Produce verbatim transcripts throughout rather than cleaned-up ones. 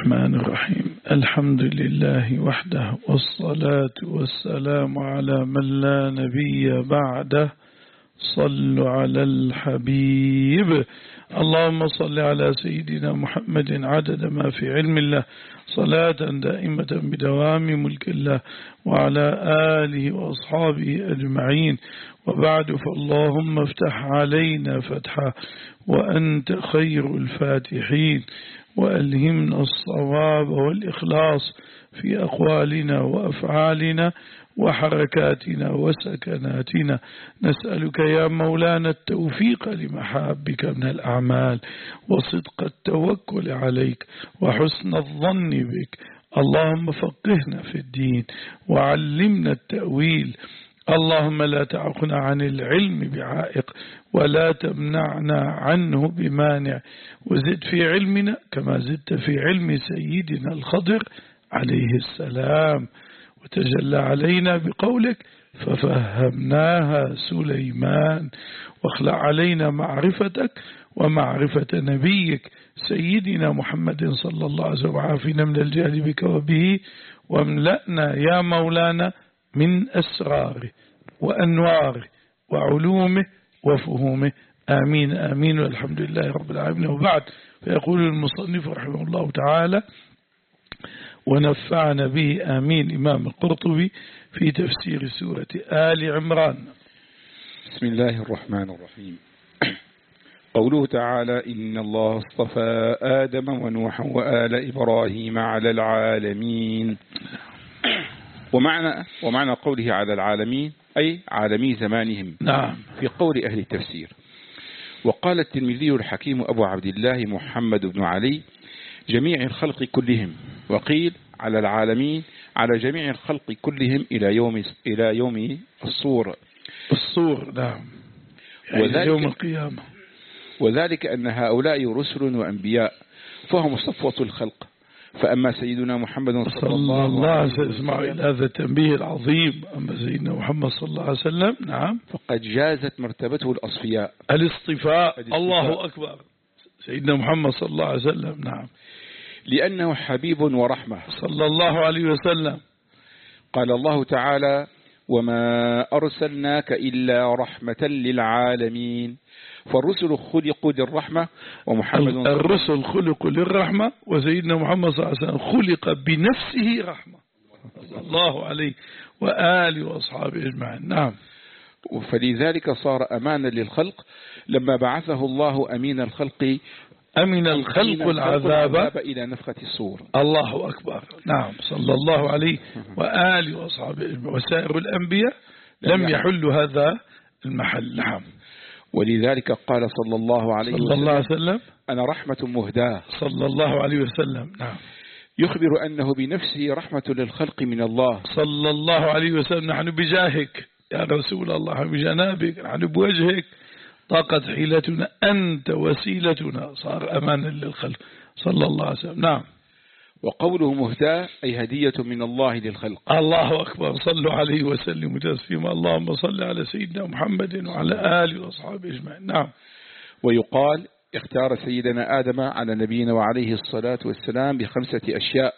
الرحمن الرحيم. الحمد لله وحده، والصلاة والسلام على من لا نبي بعده. صلوا على الحبيب. اللهم صل على سيدنا محمد عدد ما في علم الله، صلاة دائمة بدوام ملك الله، وعلى آله وأصحابه أجمعين. وبعد، فاللهم افتح علينا فتحا وأنت خير الفاتحين، وألهمنا الصواب والإخلاص في أقوالنا وأفعالنا وحركاتنا وسكناتنا. نسألك يا مولانا التوفيق لمحابك من الأعمال، وصدق التوكل عليك، وحسن الظن بك. اللهم فقهنا في الدين وعلمنا التأويل. اللهم لا تعقنا عن العلم بعائق، ولا تمنعنا عنه بمانع، وزد في علمنا كما زدت في علم سيدنا الخضر عليه السلام، وتجلى علينا بقولك ففهمناها سليمان. واخلع علينا معرفتك ومعرفة نبيك سيدنا محمد صلى الله عليه وسلم، وعافنا من الجهل بك وبه، واملأنا يا مولانا من أسراره وأنواره وعلومه وفهومه. آمين آمين، والحمد لله رب العالمين. وبعد، فيقول المصنف رحمه الله تعالى: ونفعنا به آمين. إمام القرطبي في تفسير سورة آل عمران. بسم الله الرحمن الرحيم. قوله تعالى: إن الله اصطفى آدم ونوحا وآل إبراهيم على العالمين. ومعنى, ومعنى قوله على العالمين أي عالمي زمانهم. نعم. في قول أهل التفسير. وقال الترمذي الحكيم أبو عبد الله محمد بن علي: جميع الخلق كلهم. وقيل على العالمين على جميع الخلق كلهم إلى يوم إلى يوم الصور. الصور نعم، وذلك يوم القيامة. وذلك أن هؤلاء رسل وأنبياء، فهم صفوة الخلق. فأما سيدنا محمد صلى, صلى الله عليه وسلم، اسمع إلى هذا التنبيه العظيم. أما سيدنا محمد صلى الله عليه وسلم نعم، فقد جازت مرتبته الأصفياء، الاصطفاء. الله أكبر. سيدنا محمد صلى الله عليه وسلم نعم، لأنه حبيب ورحمة صلى الله عليه وسلم. قال الله تعالى: وما أرسلناك إلا رحمة للعالمين. فالرسل خلقوا للرحمة، ومحمد الرسل خلقوا للرحمة، وسيدنا محمد صلى الله عليه وسلم خلق بنفسه رحمة صلى الله عليه وآله وأصحابه أجمعين. نعم. فلذلك صار أمانا للخلق لما بعثه الله أمين الخلق أمن الخلق العذاب إلى نفخة الصور. الله أكبر. نعم، صلى الله عليه وآله وأصحابه أجمعين. وسائر الأنبياء لم يحلوا هذا المحل. نعم. ولذلك قال صلى الله عليه صلى الله عليه وسلم: أنا رحمة مهداة. صلى الله عليه وسلم. نعم. يخبر أنه بنفسه رحمة للخلق من الله صلى الله عليه وسلم: نحن بجاهك يا رسول الله، بجنابك، نحن بوجهك، طاقت حيلتنا، أنت وسيلتنا، صار أمانا للخلق صلى الله عليه وسلم. نعم. وقوله مهداة أي هدية من الله للخلق. الله أكبر. صلوا عليه وسلم تسليما. اللهم صل على سيدنا محمد وعلى آله وأصحابه أجمعين. نعم. ويقال: اختار سيدنا آدم على نبينا وعليه الصلاة والسلام بخمسة أشياء.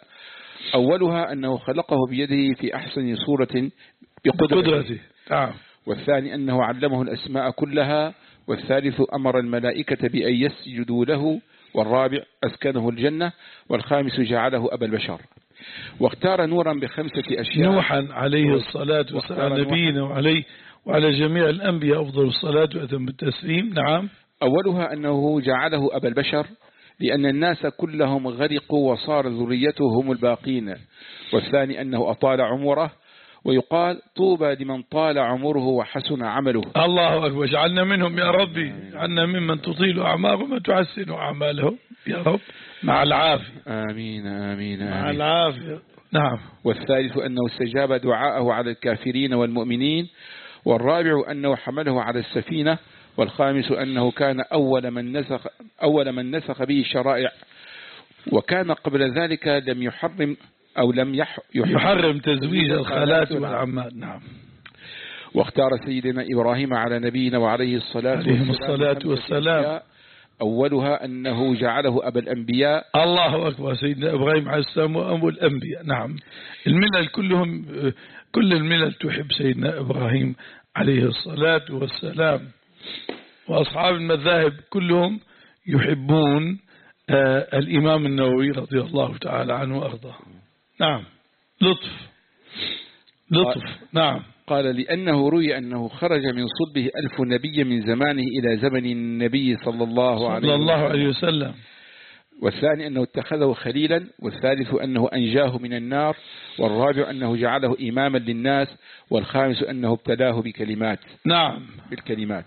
أولها أنه خلقه بيده في أحسن صورة بقدرته. نعم. والثاني أنه علمه الأسماء كلها. والثالث أمر الملائكة بأن يسجدوا له. والرابع أسكنه الجنة. والخامس جعله أبا البشر. واختار نورا بخمسة أشياء: نوحا عليه الصلاة والسلام، نبينا وعليه وعلى جميع الأنبياء أفضل الصلاة وأتم التسليم. نعم. أولها أنه جعله أبا البشر لأن الناس كلهم غرقوا وصار ذريته هم الباقين. والثاني أنه أطال عمره، ويقال: طوبى لمن طال عمره وحسن عمله. الله أكبر. اجعلنا منهم يا ربي، اجعلنا ممن تطيل أعمارهم وتحسن أعمالهم يا رب، مع العافية. آمين آمين, آمين. مع العافية. نعم. والثالث أنه استجاب دعاءه على الكافرين والمؤمنين. والرابع أنه حمله على السفينة. والخامس أنه كان أول من نسخ, أول من نسخ به الشرائع، وكان قبل ذلك لم يحرم أو لم يح يحرم, يحرم تزويج الخالات والعمات. نعم. واختار سيدنا إبراهيم على نبينا وعليه الصلاة, الصلاة والسلام. أولها أنه جعله أبا الأنبياء. الله أكبر. سيدنا إبراهيم عليه السلام وأبو الأنبياء. نعم. الملل كلهم، كل الملل تحب سيدنا إبراهيم عليه الصلاة والسلام، وأصحاب المذاهب كلهم يحبون آه الإمام النووي رضي الله تعالى عنه وأرضاه. نعم. لطف لطف. نعم. قال لأنه روي أنه خرج من صلبه ألف نبي من زمانه إلى زمن النبي صلى الله عليه صلى الله عليه وسلم. والثاني أنه اتخذه خليلا، والثالث أنه أنجاه من النار، والرابع أنه جعله إماما للناس، والخامس أنه ابتلاه بكلمات. نعم. بالكلمات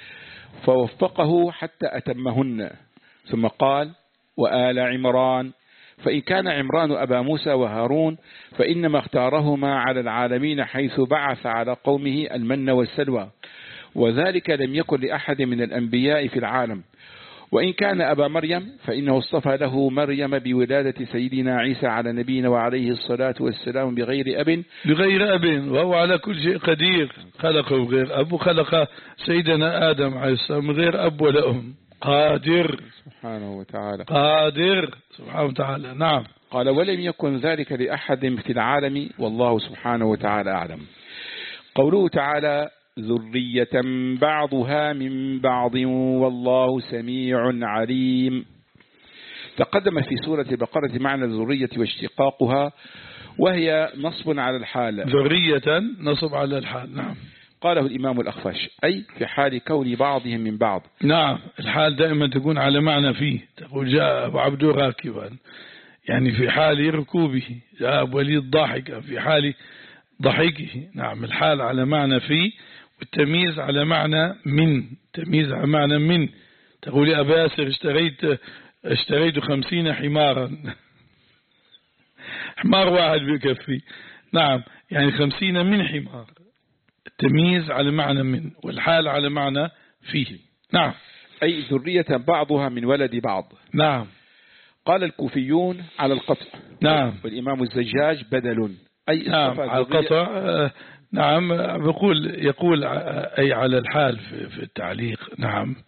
فوفقه حتى أتمهن. ثم قال وآل عمران، فإن كان عمران أبا موسى وهارون فإنما اختارهما على العالمين حيث بعث على قومه المن والسلوى، وذلك لم يكن لأحد من الأنبياء في العالم. وإن كان أبا مريم فإنه اصطفى له مريم بولادة سيدنا عيسى على نبينا وعليه الصلاة والسلام بغير أب بغير أب وهو على كل شيء قدير. خلقه بغير أب، وخلق سيدنا آدم عليه السلام بغير أب ولا أم. قادر سبحانه وتعالى. قادر سبحانه وتعالى. نعم. قال ولم يكن ذلك لأحد في العالم والله سبحانه وتعالى أعلم. قوله تعالى ذرية بعضها من بعض والله سميع عليم. تقدم في سورة البقرة معنى الذرية واشتقاقها، وهي نصب على الحال. ذرية نصب على الحال. نعم. قاله الإمام الأخفش أي في حال كون بعضهم من بعض. نعم. الحال دائما تكون على معنى فيه. تقول جاء أبو عبد راكبا، يعني في حال ركوبه. جاء أبو وليد ضاحكا في حال ضحكه. نعم. الحال على معنى فيه، والتمييز على معنى من. تمييز على معنى من. تقول يا أبا ياسر اشتريت اشتريت خمسين حمارا. حمار واحد بكفي. نعم. يعني خمسين من حمار. التمييز على معنى من، والحال على معنى فيه. نعم. أي ذرية بعضها من ولد بعض. نعم. قال الكوفيون على القطع. نعم. والإمام الزجاج بدل أي نعم على القطع. نعم. بقول يقول أي على الحال في التعليق. نعم.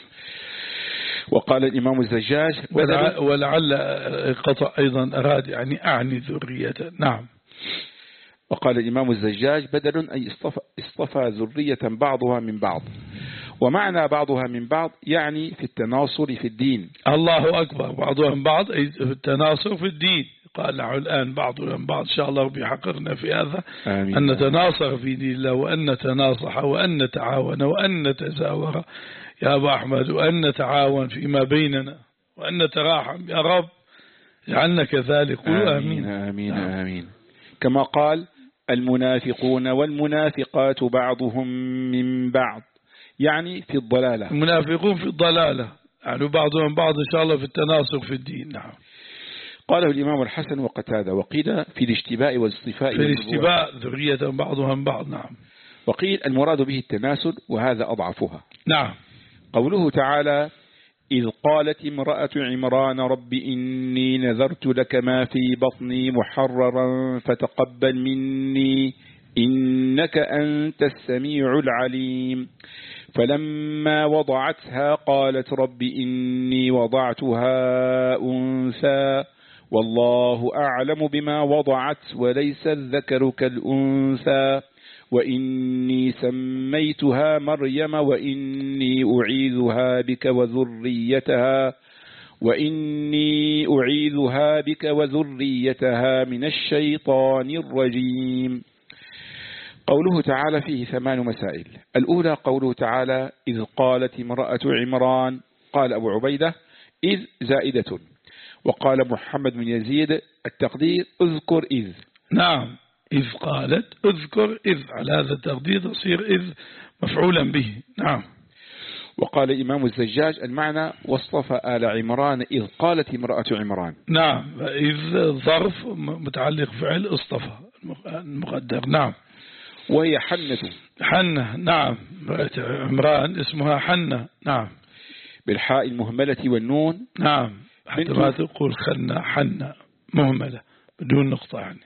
وقال الإمام الزجاج بدل، ولعل قطع أيضا أراد يعني أعني ذرية. نعم. وقال الإمام الزجاج بدل أي اصطفى, اصطفى ذرية بعضها من بعض. ومعنى بعضها من بعض يعني في التناصر في الدين. الله أكبر. بعضها من بعض أي في التناصر في الدين. قال له الآن بعضنا من بعض. إن شاء الله ربي يحققنا في هذا. آمين. أن نتناصر في دين الله، وأن نتناصح، وأن نتعاون، وأن نتزاور يا أبا أحمد، وأن نتعاون فيما بيننا، وأن نتراحم يا رب. جعلنا كذلك. قولوا آمين. آمين. آمين. آمين. كما قال المنافقون والمنافقات بعضهم من بعض، يعني في الضلالة. المنافقون في الضلالة، يعني بعضهم بعض إن شاء الله في التناصر في الدين. نعم. قاله الإمام الحسن وقتادة. وقيل في الاشتباء والاصطفاء. في الاشتباء ذرية بعضها من بعض. نعم. وقيل المراد به التناسل، وهذا أضعفها. نعم. قوله تعالى إذ قالت امرأة عمران رب إني نذرت لك ما في بطني محررا فتقبل مني إنك أنت السميع العليم. فلما وضعتها قالت رب إني وضعتها أنثى والله أعلم بما وضعت وليس الذكر كالأنثى وإني سميتها مريم وإني أعيذها بك وذريتها وإني أعيذها بك وذريتها من الشيطان الرجيم. قوله تعالى فيه ثمان مسائل. الأولى قوله تعالى إذ قالت امرأة عمران. قال أبو عبيدة إذ زائدة. وقال محمد بن يزيد التقدير اذكر إذ. نعم. إذ قالت اذكر إذ، على هذا التقدير تصير إذ مفعولا به. نعم. وقال الإمام الزجاج المعنى واصطفى آل عمران إذ قالت امرأة عمران. نعم. إذ ظرف متعلق فعل اصطفى المقدر. نعم. وهي حنة. حنة. نعم. عمران اسمها حنة. نعم. بالحاء المهملة والنون. نعم. حتى ما تقول خلنا حنة مهملة بدون نقطة. يعني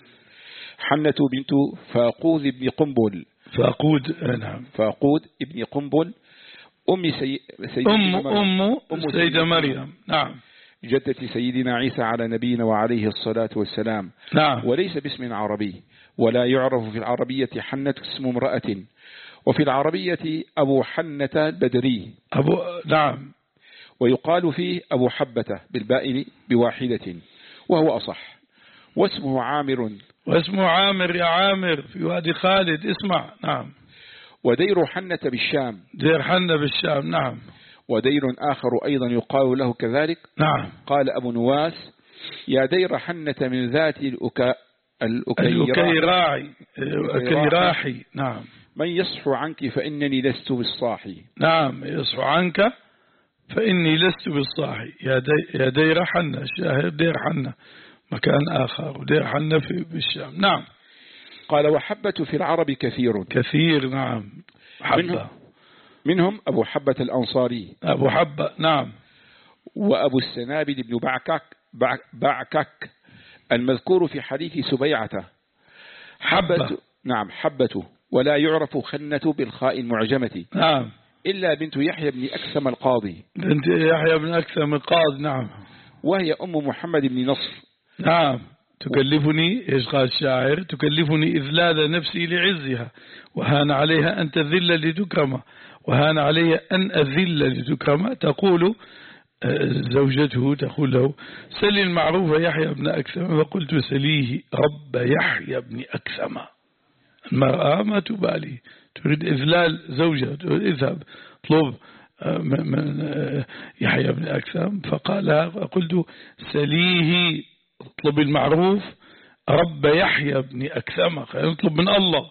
حنة بنت فاقود ابن قنبل. فاقود. نعم. فاقود ابن قنبل أم سي... أم أم, أم سيدة مريم. نعم. جدة سيدنا عيسى على نبينا وعليه الصلاة والسلام. نعم. وليس باسم عربي، ولا يعرف في العربية حنة اسم امرأة، وفي العربية أبو حنة البدري. أبو نعم. ويقال فيه أبو حبة بالباء بواحدة وهو أصح. واسمه عامر. واسمه عامر يا عامر في وادي خالد. اسمع. نعم. ودير حنة بالشام. دير حنة بالشام. نعم. ودير آخر أيضا يقال له كذلك. نعم. قال أبو نواس: يا دير حنة من ذات الأكا الأكيراعي الأكيراحي. نعم. من يصح عنك فإنني لست بالصاحي. نعم. يصح عنك فإني لست بالصاحي. يا دي يا دير حنة. الشاهد دير حنة مكان آخر، ودير حنة في بالشام. نعم. قال: وحبة في العرب كثير. كثير. نعم. حبة. منهم, منهم أبو حبة الأنصاري. أبو حبة. نعم. وأبو السنابل بن بعكك, بعكك المذكور في حديث سبيعته. حبة. حبة. نعم. حبة. ولا يعرف خنة بالخاء المعجمة. نعم. إلا بنت يحيى بن أكثم القاضي. بنت يحيى بن أكثم القاضي. نعم. وهي أم محمد بن نصر. نعم. تكلفني، إيش قال الشاعر؟ تكلفني إذلال نفسي لعزها، وهان عليها أن تذل لتكرم، وهان عليها أن أذل لتكرم. تقول زوجته تقول له: سل المعروف يحيى بن أكثم، فقلت: سليه رب يحيى بن أكثم. المرأة ما تبالي، تريد إذلال زوجها، اذهب اطلب من يحيى بن أكثم. فقال: قلت: سليه، اطلب المعروف رب يحيى بن أكثم، خلينا نطلب من الله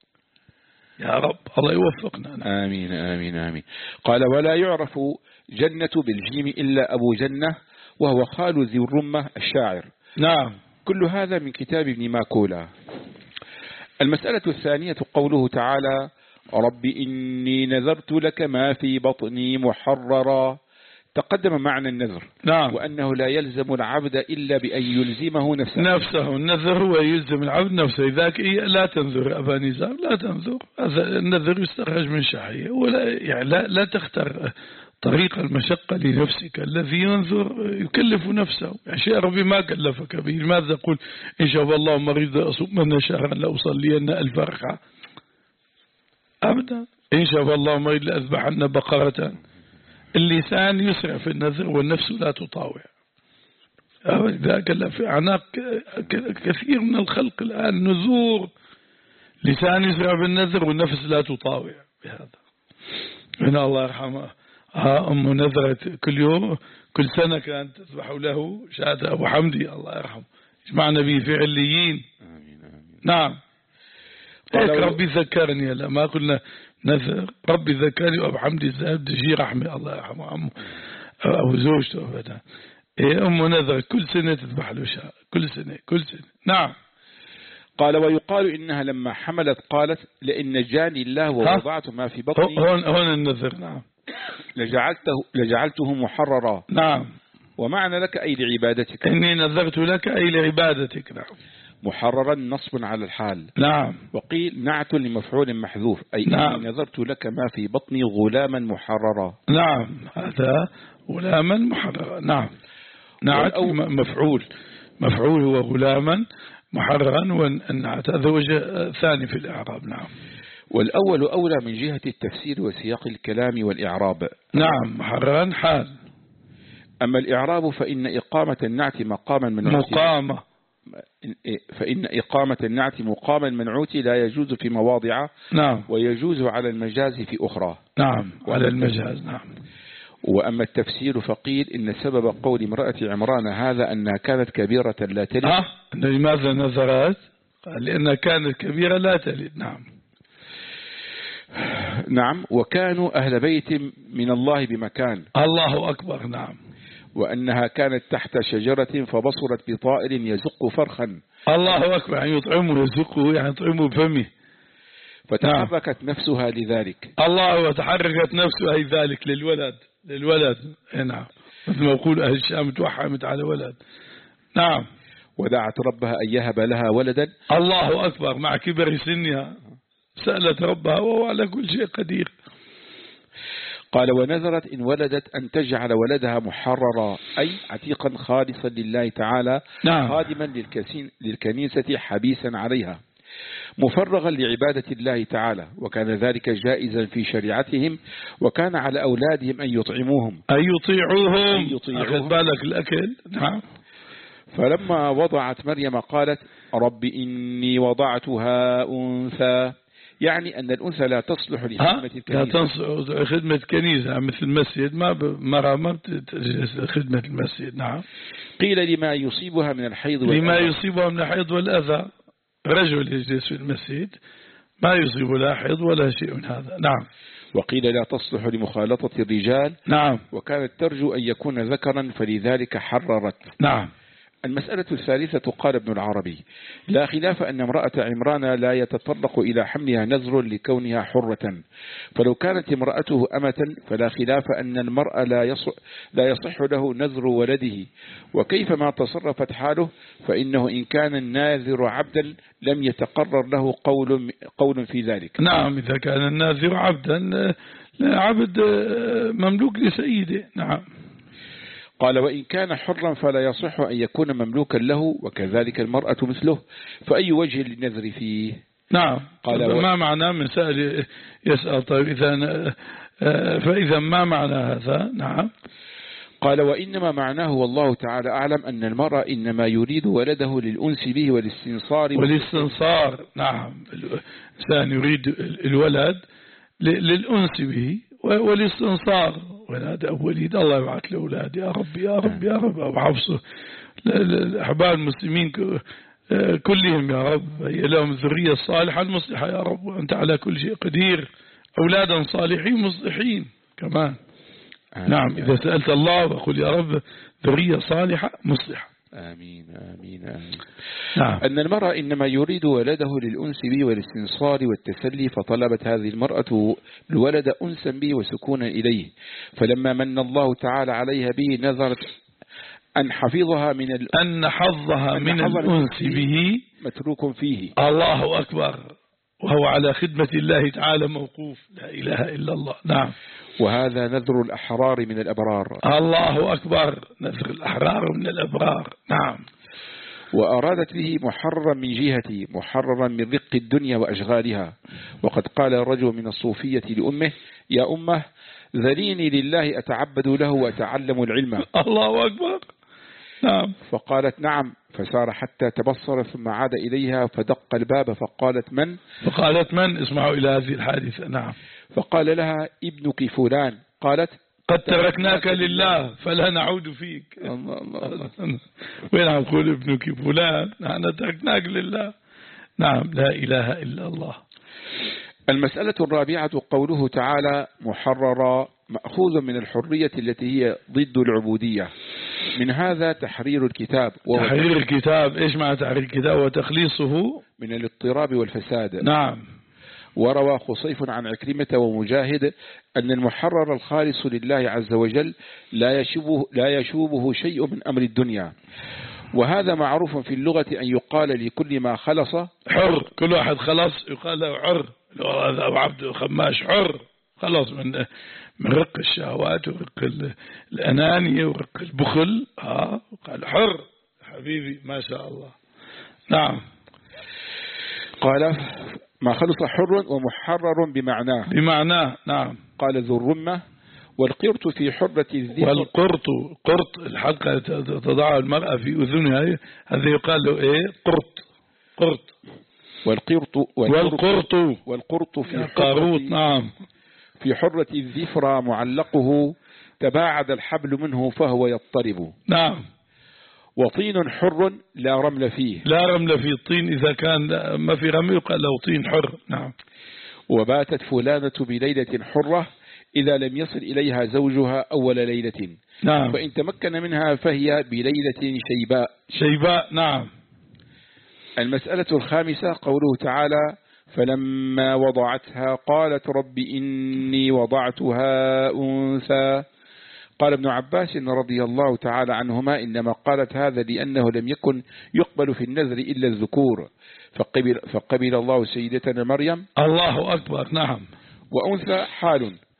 يا رب، الله يوفقنا. آمين آمين آمين. قال: ولا يعرف جنة بالجيم إلا أبو جنة، وهو خال ذي الرمة الشاعر. نعم. كل هذا من كتاب ابن ماكولة. المسألة الثانية قوله تعالى: رب إني نذرت لك ما في بطني محررا. تقدم معنى النذر. نعم. وأنه لا يلزم العبد إلا بأن يلزمه نفسه. نفسه. النذر هو يلزم العبد نفسه. إذاك إيه لا تنذر أبا نزار، لا تنذر. هذا النذر يستخرج من شحية، ولا يعني لا, لا تختار طريق المشقة لنفسك. الذي ينذر يكلف نفسه. يعني شيء ربي ما كلفك به. لماذا قل إن شاء الله مريض أصومن شهرا لأصلين ألف ركعة؟ أبدا. إن شاء الله مريض لأذبحن بقرة. اللسان يسرع في النذر والنفس لا تطاوع. إذا كان في أعناق كثير من الخلق الآن نذور، لسان يسرع بالنذر والنفس لا تطاوع بهذا. هنا الله يرحمه أم نذرت كل يوم كل سنة كانت تذبح له شاة أبو حمدي الله يرحمه، جمعنا به في عليين. نعم. هيك ربي ذكرني، لا ما قلنا نذر، ربي ذكرني وأبو حمدي الزهد جي رحمه الله يرحمه عمه أو زوجته أبدا. إيه أم نذر كل سنة تذبح له شاة، كل سنة كل سنة. نعم. قال: ويقال إنها لما حملت قالت: لئن جاني الله ووضعت ما في بطني. هون هون النذر. نعم. لجعلته لجعلته محررا. نعم. ومعنى لك أي لعبادتك. إني نذرت لك أي لعبادتك. نعم. محررا نصب على الحال. نعم. وقيل نعت لمفعول محذوف، أي نعم. إني نذرت لك ما في بطني غلاما محررا. نعم. هذا غلاما محررا. نعم. نعت مفعول، مفعول هو غلاما محررا، والنعت هذا وجه ثاني في الإعراب. نعم. والأول أولى من جهة التفسير وسياق الكلام والإعراب. نعم. محررا حال. أما الإعراب فإن إقامة النعت مقاما منعوت مقامة فإن إقامة النعت مقاما منعوت لا يجوز في مواضع. نعم. ويجوز على المجاز في أخرى. نعم. وعلى المجاز. نعم. وأما التفسير فقيل إن سبب قول امرأة عمران هذا أنها كانت كبيرة لا تلد. آه. لماذا نذرت؟ قال لأنها كانت كبيرة لا تلد. نعم. نعم. وكانوا أهل بيت من الله بمكان. الله أكبر. نعم. وأنها كانت تحت شجرة فبصرت بطائر يزق فرخا. الله أكبر. يعني يطعمه يزقه يعني يطعمه بفمه. فتحركت نعم. نفسها لذلك. الله. وتحركت نفسها لذلك للولد للولد. نعم. مثل ما يقول أهل الشام توحمت على ولد. نعم. ودعت ربها أن يهب لها ولدا. الله أكبر. مع كبر سنها سألت ربها وهو على كل شيء قدير. قال ونذرت إن ولدت أن تجعل ولدها محررا أي عتيقا خالصا لله تعالى نعم. خادما للكنيسة حبيسا عليها مفرغا لعبادة الله تعالى، وكان ذلك جائزا في شريعتهم، وكان على أولادهم أن يطعموهم أن يطيعوهم, أن يطيعوهم. أخذ بالك الأكل. نعم. فلما وضعت مريم قالت رب إني وضعتها أنثى، يعني أن الأنثى لا تصلح لخدمة الكنيسة، لا تصلح خدمة كنيسة مثل المسجد، ما مرة ما بتجلس خدمة المسجد. نعم. قيل لما يصيبها من الحيض والأذى، لما والأذى. يصيبها من الحيض والأذى، رجل يجلس في المسجد ما يصيب لا حيض ولا شيء من هذا. نعم. وقيل لا تصلح لمخالطة الرجال. نعم. وكانت ترجو أن يكون ذكرا فلذلك حررت. نعم. المسألة الثالثة قال ابن العربي لا خلاف أن امرأة عمران لا يتطرق إلى حملها نذر لكونها حرة، فلو كانت امرأته أمة فلا خلاف أن المرأة لا يصح, لا يصح له نذر ولده، وكيفما تصرفت حاله فإنه إن كان الناذر عبدا لم يتقرر له قول, قول في ذلك. نعم. إذا كان الناذر عبدا عبد مملوك لسيده. نعم. قال وإن كان حرا فلا يصح أن يكون مملوكا له، وكذلك المرأة مثله، فأي وجه للنذر فيه؟ نعم. قال و... ما معنى من سأل يسأل طيب إذا فإذا ما معنى هذا؟ نعم. قال وإنما معناه والله تعالى أعلم أن المرأة إنما يريد ولده للأنس به والاستنصار والاستنصار. نعم. الإنسان يريد الولد للأنس به والاستنصار، ولاد وليد الله يبعث له أولاد يا رب يا رب يا رب، أبو حفصه الأحباب المسلمين كلهم يا رب هي لهم الذرية الصالحة المصلحة يا رب، وأنت على كل شيء قدير، أولادا صالحين مصلحين كمان. آمين. نعم. إذا سألت الله وقل يا رب ذرية صالحة مصلحة. آمين آمين آمين. نعم. أن المرأة إنما يريد ولده للأنس به والاستنصار والتسلي، فطلبت هذه المرأة الولد أنسا به وسكونا إليه، فلما من الله تعالى عليها به نظرت أن حفظها من ال... أن حظها من الأنس به متروك فيه. الله أكبر. وهو على خدمة الله تعالى موقوف. لا إله إلا الله. نعم. وهذا نذر الأحرار من الأبرار. الله أكبر. نذر الأحرار من الأبرار. نعم. وأرادت به محررا من جهتي، محررا من رق الدنيا وأشغالها. وقد قال الرجل من الصوفية لأمه يا أمه ذريني لله أتعبد له وأتعلم العلم. الله أكبر. نعم. فقالت نعم، فسار حتى تبصر ثم عاد إليها فدق الباب فقالت من؟ فقالت من؟ اسمعوا إلى هذه الحادثة. نعم. فقال لها ابنك فلان. قالت قد تركناك لله فلا نعود فيك. الله الله الله. وين أقول ابنك فلان؟ نحن تركناك لله. نعم. لا إله إلا الله. المسألة الرابعة قوله تعالى محررا، مأخوذ من الحرية التي هي ضد العبودية. من هذا تحرير الكتاب. تحرير الكتاب. إيش معنى تحرير الكتاب؟ وتخليصه من الاضطراب والفساد. نعم. وروى خصيف عن عكرمة ومجاهد أن المحرر الخالص لله عز وجل لا يشوبه, لا يشوبه شيء من أمر الدنيا، وهذا معروف في اللغة أن يقال لكل ما خلص حر. كل واحد خلص يقال له حر. هذا عبد خماش حر، خلص من من رق الشهوات ورق الأنانية ورق البخل. ها قال حر حبيبي ما شاء الله. نعم. قال ما خلص حر ومحرر بمعناه. بمعناه. نعم. قال ذو الرمة والقرط في حرة الذكر. والقرط قرط الحلقة تضع المرأة في أذنها، هذا يقال له إيه؟ قرط. قرط. والقرط والقرط والقرط في قاروط. نعم. في حرة الذفرة معلقه تباعد الحبل منه فهو يضطرب. نعم. وطين حر لا رمل فيه. لا رمل في الطين، إذا كان ما في رمل يقال له طين حر. نعم. وباتت فلانة بليلة حرة إذا لم يصل إليها زوجها أول ليلة. نعم. فإن تمكن منها فهي بليلة شيباء. شيباء. نعم. المسألة الخامسة قوله تعالى فلما وضعتها قالت رب إني وضعتها أنثى. قال ابن عباس رضي الله تعالى عنهما إنما قالت هذا لأنه لم يكن يقبل في النذر إلا الذكور، فقبل, فقبل الله سيدتنا مريم. الله أكبر. نعم. وأنثى حال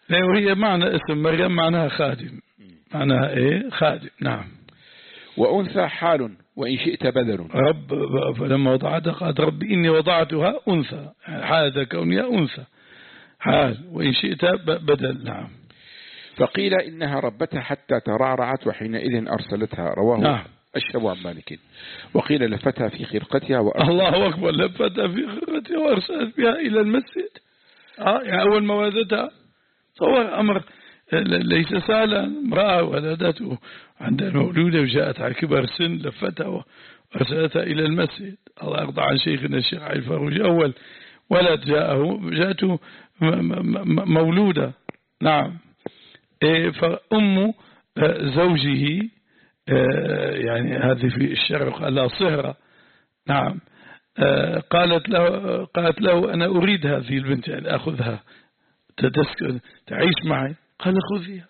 وهي معنى اسم مريم معناها خادم، معناها إيه خادم. نعم. وأنثى حال وإن شئت بدل. رب فلما وضعتها قالت رب إني وضعتها أنثى، حالة كونها أنثى حال، وإن شئت بدل. نعم. فقيل إنها ربتها حتى ترعرعت وحينئذ أرسلتها. رواه نعم. أشهب عن مالك. وقيل لفتها في خرقتها وأرسلت. الله أكبر، لفتها في خرقتها وأرسلت بها إلى المسجد. آه يعني أول ما ولدتها صور أمر ليس سهلا، امرأة ولدته عندها مولودة وجاءت على كبر سن، لفتها وأرسلتها إلى المسجد. الله يرضى عن شيخنا الشيخ علي الفاروجي، أول ولد جاءه جاءته مولودة. نعم. فأم زوجه يعني هذه في الشرع قال لها صهرة. نعم. قالت له قالت له أنا أريد هذه البنت يعني أخذها تتسكن تعيش معي. قال خذيها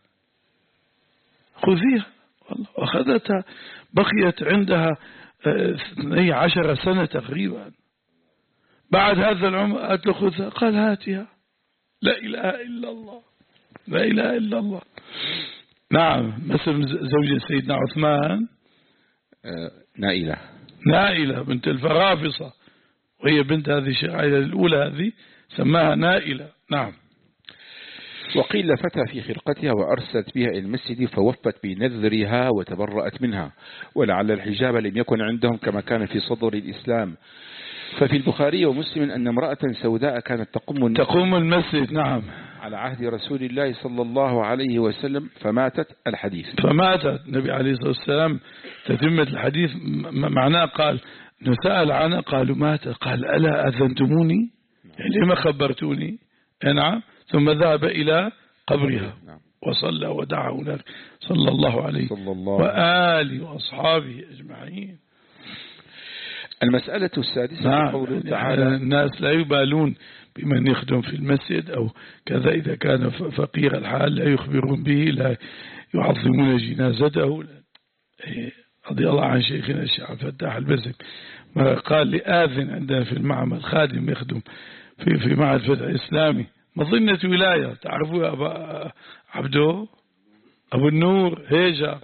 خذيها والله. أخذتها بقيت عندها اثني عشر سنة تقريبا. بعد هذا العمر قالت له خذها، قال هاتها. لا إله إلا الله، لا إله إلا الله. نعم. مثل زوجة سيدنا عثمان نائلة نائلة بنت الفرافصة، وهي بنت هذه الشعيرة الأولى هذه سماها نائلة. نعم. وقيل لفتها في خرقتها وأرسلت بها إلى المسجد فوفت بنذرها وتبرأت منها، ولعل الحجاب لم يكن عندهم كما كان في صدر الإسلام. ففي البخاري ومسلم أن امرأة سوداء كانت تقوم تقوم المسجد. نعم. على عهد رسول الله صلى الله عليه وسلم فماتت. الحديث فماتت النبي عليه الصلاة والسلام تتمة الحديث معناه قال نسأل عنها قالوا ماتت، قال ألا أذنتموني يعني لما خبرتوني. نعم. ثم ذهب إلى قبرها وصلى ودعا هناك صلى الله عليه وآله وأصحابه أجمعين. المسألة السادسة. نعم. قوله تعالى الناس لا يبالون بمن يخدم في المسجد أو كذا، إذا كان فقير الحال لا يخبرون به، لا يعظمون جنازته. رضي الله عن شيخنا الشيخ عبد الفتاح البزم ما قال لآذن عندنا في المعمل خادم يخدم في في معهد فتح الإسلامي مظنة ولاية، تعرفوا أبا عبدو أبو النور هيجر،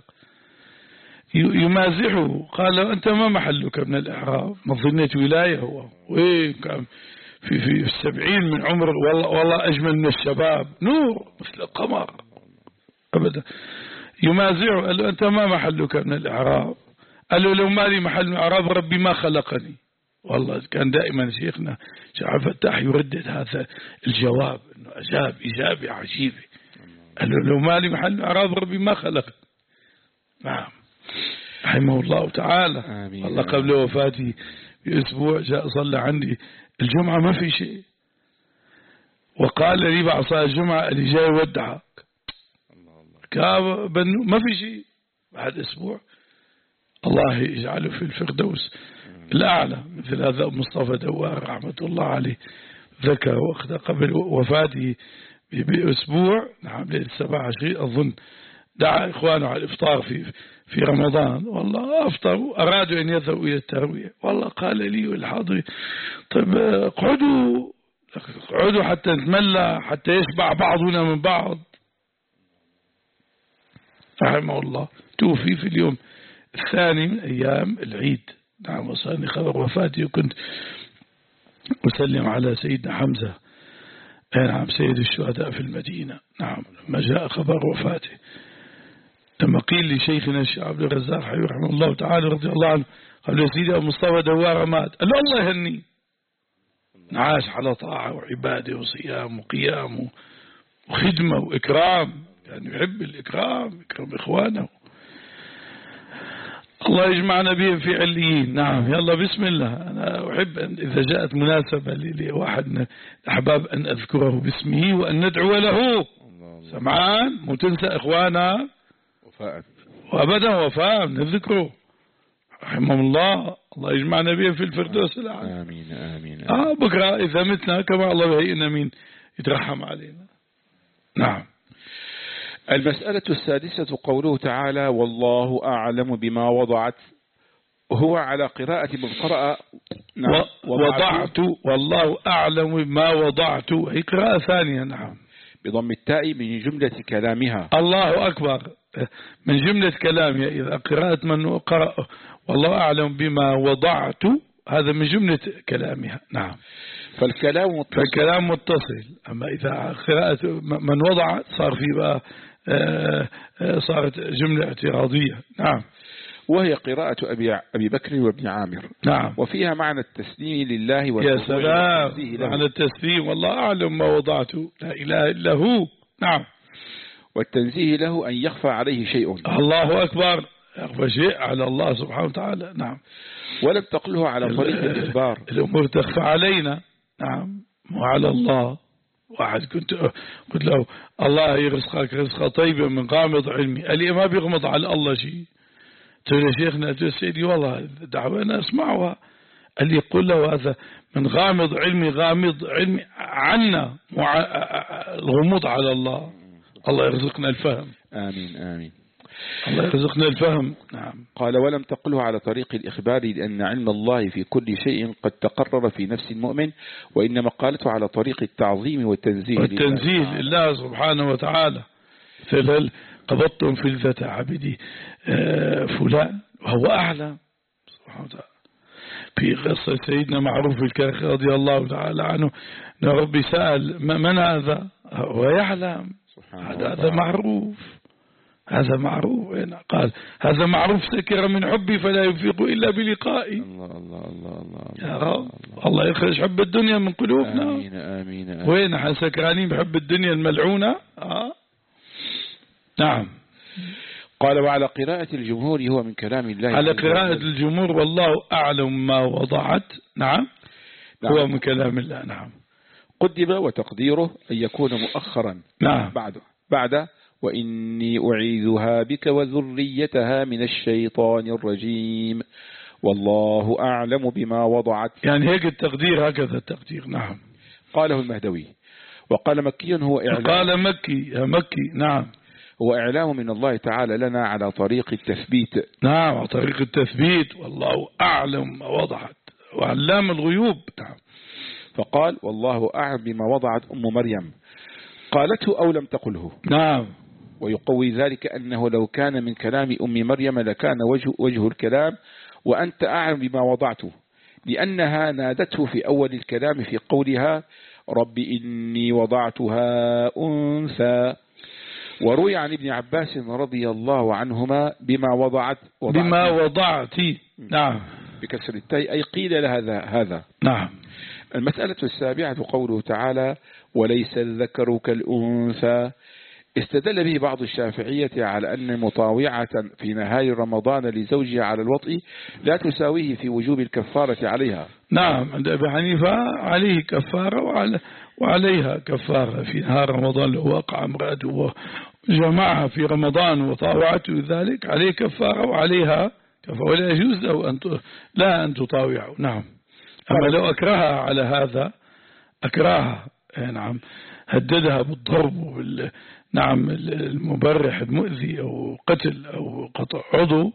يمازحه قال له أنت ما محلك من الإحرام، مظنة ولاية هو وين كان في في السبعين من عمر، والله والله أجمل من الشباب، نور مثل القمر أبدا. يمازحه قال له أنت ما محلك من الإحرام، قال له لو ما لي محل من الإحرام ربي ما خلقني. والله كان دائما شيخنا شيخ عبد الفتاح يردد هذا الجواب انه اجاب اجابه عجيبه. قال له لو ما لي محل اعراب ربي ما خلق. نعم. رحمه الله تعالى. آمين. والله قبل وفاتي باسبوع جاء صلى عندي الجمعه ما في شيء، وقال لي بعد صلاه الجمعه اللي جاي ودعك كاب بنو ما في شيء. بعد اسبوع الله يجعله في الفردوس الأعلى مثل هذا مصطفى دوار رحمة الله عليه، ذكر وقت قبل وفاته بأسبوع. نعم ليلة سبعة عشرين أظن دعا إخوانه على الإفطار في في رمضان، والله أفطروا أرادوا أن يذهبوا إلى التروية، والله قال لي والحاضر طيب اقعدوا اقعدوا حتى نتملى حتى يشبع بعضنا من بعض. رحمه الله. توفي في اليوم الثاني من أيام العيد. نعم. وصلني خبر وفاتي وكنت أسلم على سيدنا حمزة نعم سيد الشهداء في المدينة. نعم. لما جاء خبر وفاته لما قيل لشيخنا الشيخ عبد الرزاق رحمه الله تعالى رضي الله عنه قال سيدي مصطفى دوار مات، قال له الله يهني، عاش على طاعة وعبادة وصيام وقيام وخدمة وإكرام، يعني يحب الإكرام يكرم إخوانه. الله يجمعنا بهم في عليين. نعم. يلا بسم الله. أنا أحب أن إذا جاءت مناسبة لواحد من الأحباب أن أذكره باسمه وأن ندعو له. سمعان مو تنسى إخوانا وفاء وأبدا وفاء نذكره رحمه الله. الله يجمعنا بهم في الفردوس الأعلى. آمين آمين. آه بكرة إذا متنا كما الله بهيئنا مين يترحم علينا. نعم. المسألة السادسة قوله تعالى والله أعلم بما وضعت، هو على قراءة من قرأ نعم وضعت والله أعلم بما وضعت، هي قراءة ثانية. نعم. بضم التاء من جملة كلامها. الله أكبر، من جملة كلامها. إذا قراءة من قرأ والله أعلم بما وضعت، هذا من جملة كلامها. نعم. فالكلام متصل. فالكلام متصل. أما إذا قراءة من وضع صار في بقى صارت جملة اعتراضية. نعم. وهي قراءة أبي, أبي بكر وابن عامر. نعم. وفيها معنى التسليم لله والخضوع. يا سلام، معنى التسليم، والله أعلم ما وضعته، لا إله إلا هو. نعم. والتنزيه له أن يخفى عليه شيء. الله أكبر، يخفى شيء على الله سبحانه وتعالى. نعم. ولم تقله على طريق الإخبار. الأمور تخفى علينا. نعم. وعلى الله. واحد كنت قلت له الله يرزقك رزقة طيبة من غامض علمي، قال لي ما بيغمض على الله شيء. قلت له شيخنا، قلت له سيدي والله دعوة أنا أسمعها. قال لي قل له هذا من غامض علمي، غامض علمي عنا، الغموض على الله. الله يرزقنا الفهم. آمين آمين. الله يرزقنا الفهم. نعم. قال ولم تقله على طريق الإخبار لأن علم الله في كل شيء قد تقرر في نفس المؤمن، وإنما قالته على طريق التعظيم والتنزيه والتنزيه لله سبحانه وتعالى. فهل قبضتم فلذة عبدي فلان وهو أعلم سبحانه وتعالى. في قصة سيدنا معروف الكرخي رضي الله تعالى عنه، أن ربي سأل من هذا؟ هو يعلم. هذا معروف، هذا معروف. قال هذا معروف سكر من حبي فلا يفيق إلا بلقائي. الله الله الله الله يا رب، الله يخرج حب الدنيا من قلوبنا. آمين آمين آمين. وين احنا سكرانين بحب الدنيا الملعونة. آه. نعم. قال وعلى قراءة الجمهور هو من كلام الله. على قراءة الجمهور والله أعلم ما وضعت. نعم. نعم. هو من كلام الله. نعم. قدم وتقديره أن يكون مؤخرا. نعم. بعد بعد وإني أعيذها بك وذريتها من الشيطان الرجيم والله أعلم بما وضعت. يعني هيك التقدير، هكذا التقدير. نعم. قاله المهدوي. وقال مكي هو إعلام. قال مكي يا مكي. نعم. هو إعلام من الله تعالى لنا على طريق التثبيت. نعم، على طريق التثبيت. والله أعلم ما وضعت وعلام الغيوب. نعم. فقال والله أعلم بما وضعت أم مريم، قالته أو لم تقله. نعم. ويقوي ذلك أنه لو كان من كلام أم مريم لكان وجه, وجه الكلام وأنت أعلم بما وضعته، لأنها نادته في أول الكلام في قولها رب إني وضعتها أنثى. وروي عن ابن عباس رضي الله عنهما بما وضعت, وضعت بما وضعتي. نعم. بكسر التاء أي قيل لها هذا. نعم. المسألة السابعة قوله تعالى وليس الذكر كالأنثى. استدل به بعض الشافعية على أن مطاوعة في نهاية رمضان لزوجها على الوطء لا تساويه في وجوب الكفارة عليها. نعم. عند أبي حنيفة عليه كفارة وعلى وعليها كفارة في نهار رمضان. لو وقع امرأته وجمعها في رمضان وطاوعته ذلك عليه كفارة وعليها كفارة، ولا يجوز له أن لا أن تطاوعه. نعم. أما لو أكرهها على هذا أكرهها. نعم. هددها بالضرب وبال نعم المبرح المؤذي أو قتل أو قطع عضو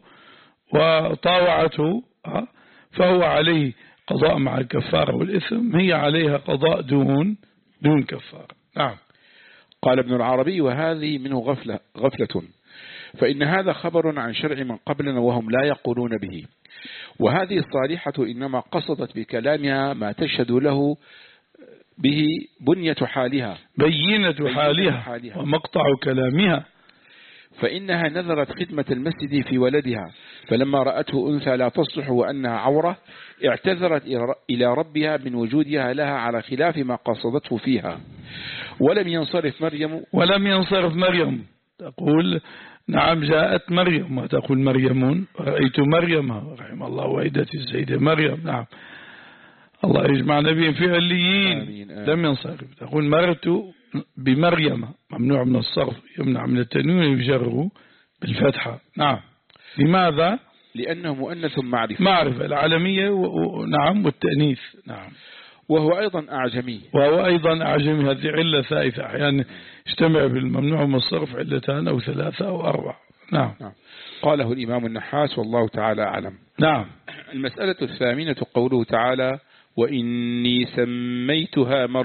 وطاوعته، فهو عليه قضاء مع الكفارة والإثم، هي عليها قضاء دون دون كفارة. نعم. قال ابن العربي وهذه منه غفلة, غفلة فإن هذا خبر عن شرع من قبلنا وهم لا يقولون به، وهذه الصالحة إنما قصدت بكلامها ما تشهد له به بنية حالها بينة حالها, حالها ومقطع كلامها. فإنها نذرت خدمة المسجد في ولدها، فلما رأته أنثى لا تصلح وأنها عورة اعتذرت إلى ربها من وجودها لها على خلاف ما قصدته فيها. ولم ينصرف مريم ولم ينصرف مريم تقول نعم جاءت مريم، ما تقول مريم رأيت مريم رحم الله والدتي السيدة مريم. نعم. الله يجمع نبي في عليين. آمين آمين. لم ينصرف تقول مرت بمريم، ممنوع من الصرف، يمنع من التنوين يجره بالفتحة. نعم. لماذا؟ لأنه مؤنث معرفة معرفة العالمية و... نعم والتأنيث. نعم. وهو أيضا أعجمي وهو أيضا أعجمي. هذه علة ثالثة أحيانا اجتمع بالممنوع من الصرف علتان أو ثلاثة أو أربع. نعم. نعم. قاله الإمام النحاس والله تعالى أعلم. نعم. المسألة الثامنة قوله تعالى وإني سميتها مريم.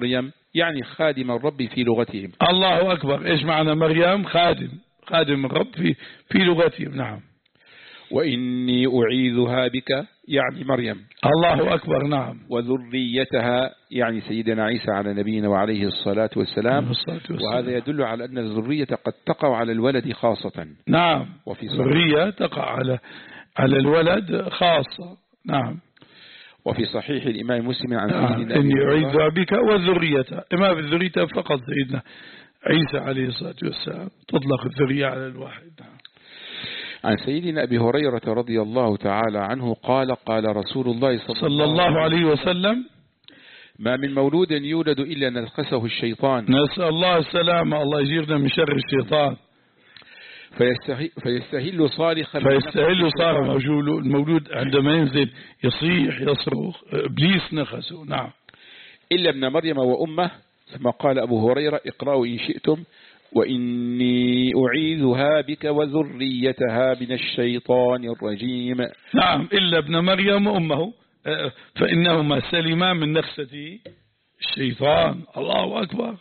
يعني خادم الرب في لغتهم. الله أكبر. إيش معنى مريم؟ خادم، خادم الرب في في لغتهم. نعم. وإني أعيذها بك يعني مريم. الله أكبر. نعم. وذريتها يعني سيدنا عيسى على نبينا وعليه الصلاة والسلام. وهذا يدل على أن الذرية قد تقع على الولد خاصة. نعم. وفي ذرية تقع على على الولد خاصة. نعم. وفي صحيح الإمام مسلم عن نعم. سيدنا إني أعيذها بك وذريتها. إما في الذرية فقط سيدنا عيسى عليه الصلاة والسلام، تطلق الذرية على الواحد. نعم. عن سيدنا أبي هريرة رضي الله تعالى عنه قال قال رسول الله صلى, صلى الله عليه وسلم: ما من مولود يولد إلا نلخسه الشيطان. نسأل الله السلامة، الله يجيرنا من شر الشيطان. فيستهل, فيستهل صارخا فيستهل صارخا المولود عندما ينزل يصيح يصرخ، إبليس نخسه. نعم. إلا ابن مريم وأمه. ثم قال أبو هريرة: اقرأوا إن شئتم: وإني أعيذها بك وذريتها من الشيطان الرجيم. نعم. إلا ابن مريم وأمه فإنهما سلما من نخسة الشيطان. الله أكبر.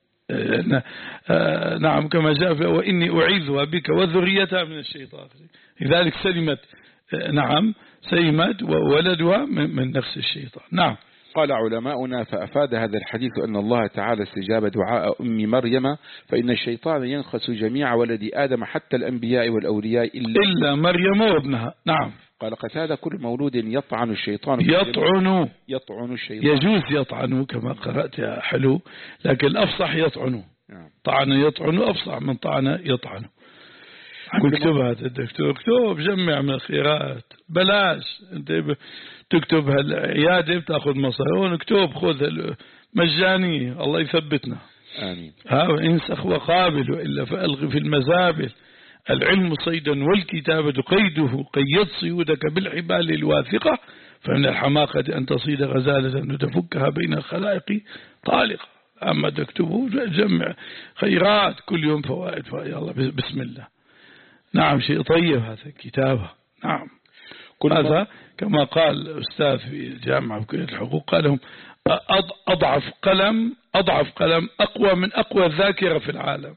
نعم. كما جاء: وإني أعيذها بك وذريتها من الشيطان. لذلك سلمت، نعم، سلمت وولدها من نفس الشيطان. نعم. قال علماؤنا: فأفاد هذا الحديث أن الله تعالى استجاب دعاء أم مريم، فإن الشيطان ينخس جميع ولد آدم حتى الأنبياء والأولياء إلا, إلا مريم وابنها. نعم. قال قتادة: كل مولود يطعن الشيطان. يطعن يطعن الشيطان. يجوز يطعن كما قرأت يا حلو، لكن الأفصح يطعن. نعم. طعن يطعن أفصح من طعن يطعن. اكتب هذا الدكتور، اكتب جمع من الخيرات، بلاش انت تكتب هالعيادة بتاخذ مصاري، ونكتب خذ مجانية. الله يثبتنا. آمين. ها انسخ وقابل وإلا فألغي في المزابل. العلم صيدا والكتابة قيده، قيد صيودك بالحبال الواثقة، فمن الحماقة أن تصيد غزالة وتفكها بين الخلائق طالقة. أما تكتبه جمع خيرات كل يوم فوائد فوائد. الله بسم الله. نعم. شيء طيب هذا الكتابة. نعم. كل هذا كما قال أستاذ في الجامعة بكلية الحقوق، قال لهم: أضعف قلم أضعف قلم أقوى من أقوى ذاكرة في العالم.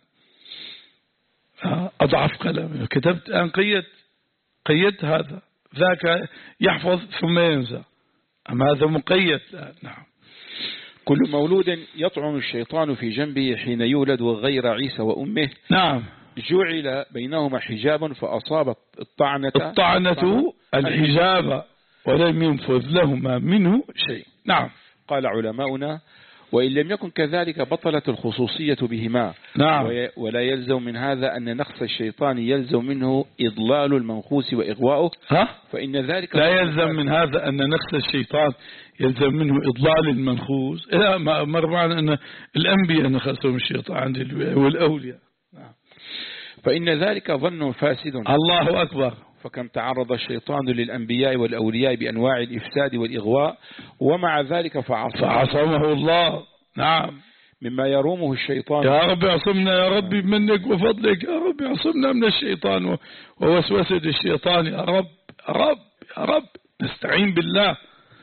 أضعف قلم كتبت أن قيدت قيدت هذا ذاك يحفظ ثم ينسى، أما هذا مقيد. نعم. كل مولود يطعن الشيطان في جنبه حين يولد غير عيسى وأمه. نعم. جعل بينهما حجاب فأصابت الطعنة الطعنة الحجاب ولم ينفذ لهما منه شيء. نعم. قال علماؤنا: وإن لم يكن كذلك بطلت الخصوصية بهما. نعم. ولا يلزم من هذا أن نخس الشيطان يلزم منه إضلال المنخوس وإغواؤه. ها؟ فإن ذلك لا يلزم من هذا أن نخس الشيطان يلزم منه إضلال المنخوس. لا، مر معنا أن الأنبياء نخسهم الشيطان والأولياء. نعم. فإن ذلك ظن فاسد. الله أكبر. فكم تعرض الشيطان للأنبياء والأولياء بأنواع الإفساد والإغواء، ومع ذلك فعصمه الله. نعم. مما يرومه الشيطان. يا رب اعصمنا يا رب منك وفضلك، يا رب اعصمنا من الشيطان ووسوسة الشيطان، يا رب يا رب يا رب. نستعين بالله.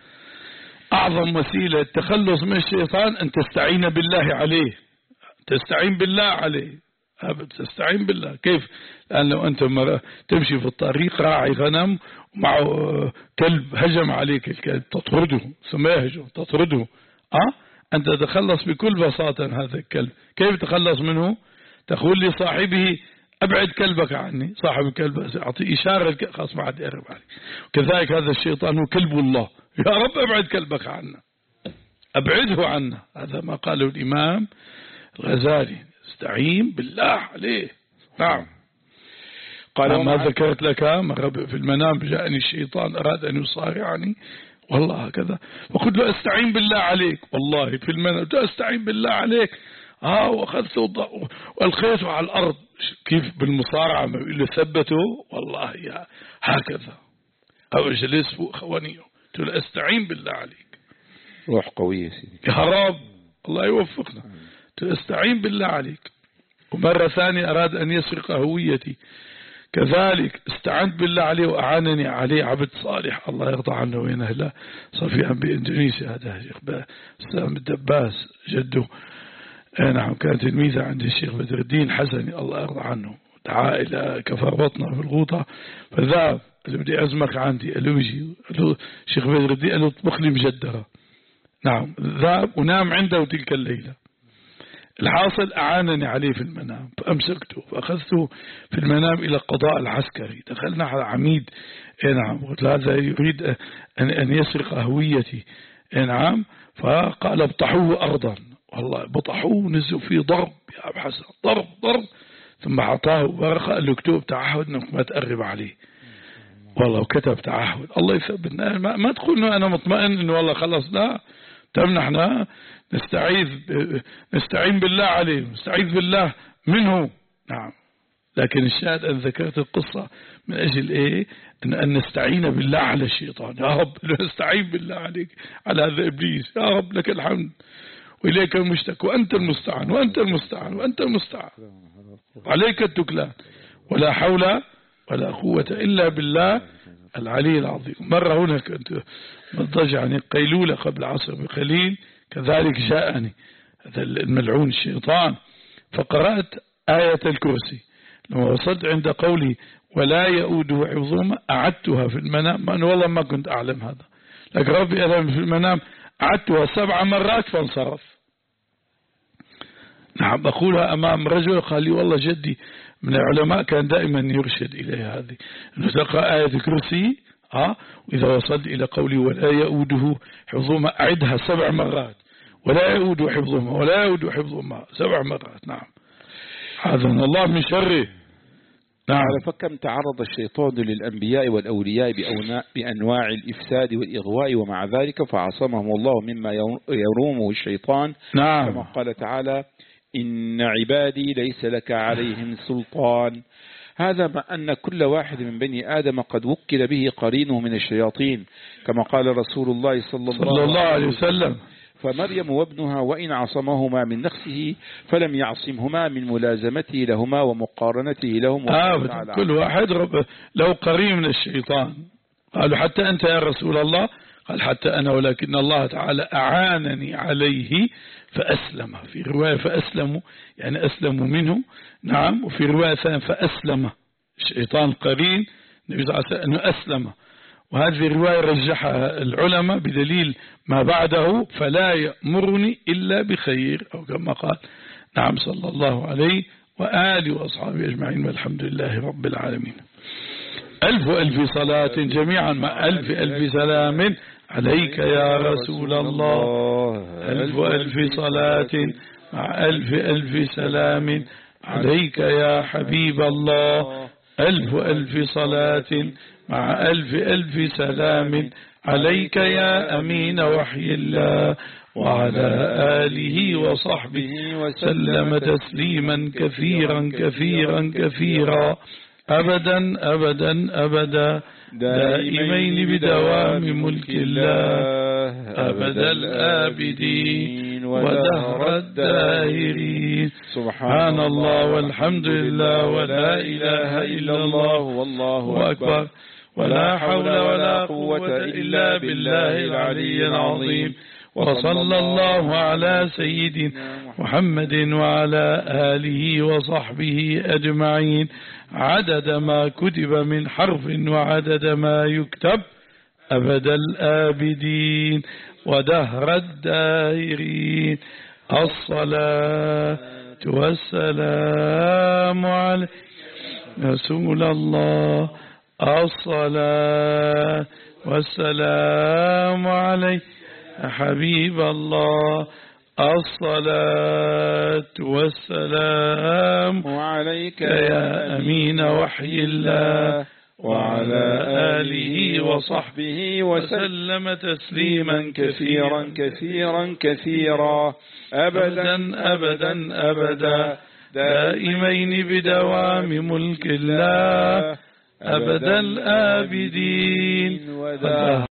أعظم وسيلة التخلص من الشيطان أن تستعين بالله عليه. تستعين بالله عليه. تستعين بالله. كيف؟ لأن لو أنت تمشي في الطريق راعي غنم ومعه كلب هجم عليك الكلب، تطرده ثم يهجم تطرده. أه؟ أنت تتخلص بكل بساطة هذا الكلب. كيف تخلص منه؟ تقول لصاحبه: أبعد كلبك عني. صاحب الكلب أعطيه إشارة خاص ما عاد يقرب عليه. كذلك هذا الشيطان هو كلب الله. يا رب أبعد كلبك عنا، أبعده عنا. هذا ما قاله الإمام الغزالي. استعين بالله عليه. نعم. قال: ما ذكرت لك مرة في المنام جاءني الشيطان أراد أن يصارعني والله هكذا، وقلت له: استعين بالله عليك. والله في المنام استعين بالله عليك. آه وأخذته والخيته على الأرض. كيف بالمصارعة ما يقول له ثبته؟ والله يا هكذا أو اجلس فوق خوانيه. قلت له: استعين بالله عليك. روح قوية سيدي. يا رب الله يوفقنا. قلت له: استعين بالله عليك. ومرة ثانية أراد أن يسرق هويتي، كذلك استعنت بالله عليه وأعانني عليه عبد صالح الله يرضى عنه وين أهله، صار في عم بإندونيسيا هذا الشيخ سام الدباس جده. نعم كان تلميذة عند الشيخ بدر الدين حسني الله يرضى عنه، دعا إلى كفر بطنه في الغوطة فذهب قال له بدي أزمك عندي، قال له يجي، قال له الشيخ بدر الدين قال له اطبخ لي مجدرة. نعم ذهب ونام عنده تلك الليلة. الحاصل أعانني عليه في المنام فأمسكته فأخذته في المنام إلى القضاء العسكري. دخلنا على عميد نعم قلت هذا يريد أن أن يسرق هويتي نعم، فقال ابطحوه أرضا، والله بطحوه نزلوا فيه ضرب يا أبو حسن ضرب ضرب، ثم أعطاه ورقة قال له اكتب تعهد أنك ما تقرب عليه. والله وكتب تعهد الله يثبتنا، ما, ما تقول أنا مطمئن إنه والله خلص، لا تمنحنا نستعيذ نستعين بالله عليه نستعيذ بالله منه. نعم لكن الشاهد أن ذكرت القصة من أجل إيه أن, أن نستعين بالله على الشيطان. يا رب نستعين بالله عليك على هذا إبليس، يا رب لك الحمد وإليك المشتكى وأنت المستعان وأنت المستعان وأنت المستعان عليك التكلان، ولا حول ولا قوة إلا بالله العلي العظيم. مرة هنا كنت مضطجع يعني قيلولة قبل عصر بقليل كذلك جاءني هذا الملعون الشيطان فقرأت آية الكرسي، لما وصلت عند قولي ولا يؤوده حفظهما أعدتها في المنام، أنا والله ما كنت أعلم هذا لكن ربي أعلم في المنام، أعدتها سبع مرات فانصرف. نعم أقولها أمام رجل قال لي والله جدي من العلماء كان دائما يرشد إليها هذه أنه تقرأ آية الكرسي ها وإذا وصلت إلى قولي ولا يؤوده حفظهما أعدها سبع مرات، ولا يؤوده حفظهما ولا يؤوده حفظهما سبع مرات. نعم هذا الله من شره. نعم فكم تعرض الشيطان للأنبياء والأولياء بأنواع الإفساد والإغواء ومع ذلك فعصمهم الله مما يرومه الشيطان. نعم كما قال تعالى إن عبادي ليس لك عليهم سلطان. هذا مع أن كل واحد من بني آدم قد وكل به قرينه من الشياطين كما قال رسول الله صلى الله, صلى الله عليه وسلم فمريم وابنها وإن عصمهما من نفسه فلم يعصمهما من ملازمته لهما ومقارنته لهم. آه كل واحد رب له قرين من الشيطان. قالوا حتى أنت يا رسول الله؟ قال حتى أنا ولكن الله تعالى أعانني عليه فأسلم، في رواية فأسلموا يعني أسلموا منه. نعم وفي رواية ثانية فأسلم الشيطان قرين النبي صلى الله عليه وسلم أنه أسلم، وهذه الرواية رجحها العلماء بدليل ما بعده فلا يأمرني إلا بخير أو كما قال نعم صلى الله عليه وآله وأصحابه أجمعين والحمد لله رب العالمين. ألف ألف صلاة جميعا مع ألف ألف سلام عليك يا رسول الله. ألف ألف صلاة مع ألف ألف سلام عليك يا حبيب الله. ألف ألف صلاة مع ألف ألف سلام عليك يا أمين وحي الله وعلى آله وصحبه وسلم تسليما كثيرا كثيرا كثيرا أبدا أبدا أبدا دائمين بدوام ملك الله أبدا الآبدين ودهر الداهرين. سبحان الله والحمد لله ولا إله إلا الله والله أكبر ولا حول ولا قوة إلا بالله العلي العظيم. وصلى الله على سيدنا محمد وعلى آله وصحبه أجمعين عدد ما كتب من حرف وعدد ما يكتب أبد الآبدين ودهر الدائرين. الصلاة والسلام على رسول الله. الصلاة والسلام عليك حبيب الله. الصلاة والسلام عليك يا أمين وحي الله وعلى آله وصحبه وسلم تسليما كثيرا كثيرا كثيرا أبدا أبدا أبدا دائمين بدوام ملك الله أبدا الآبدين.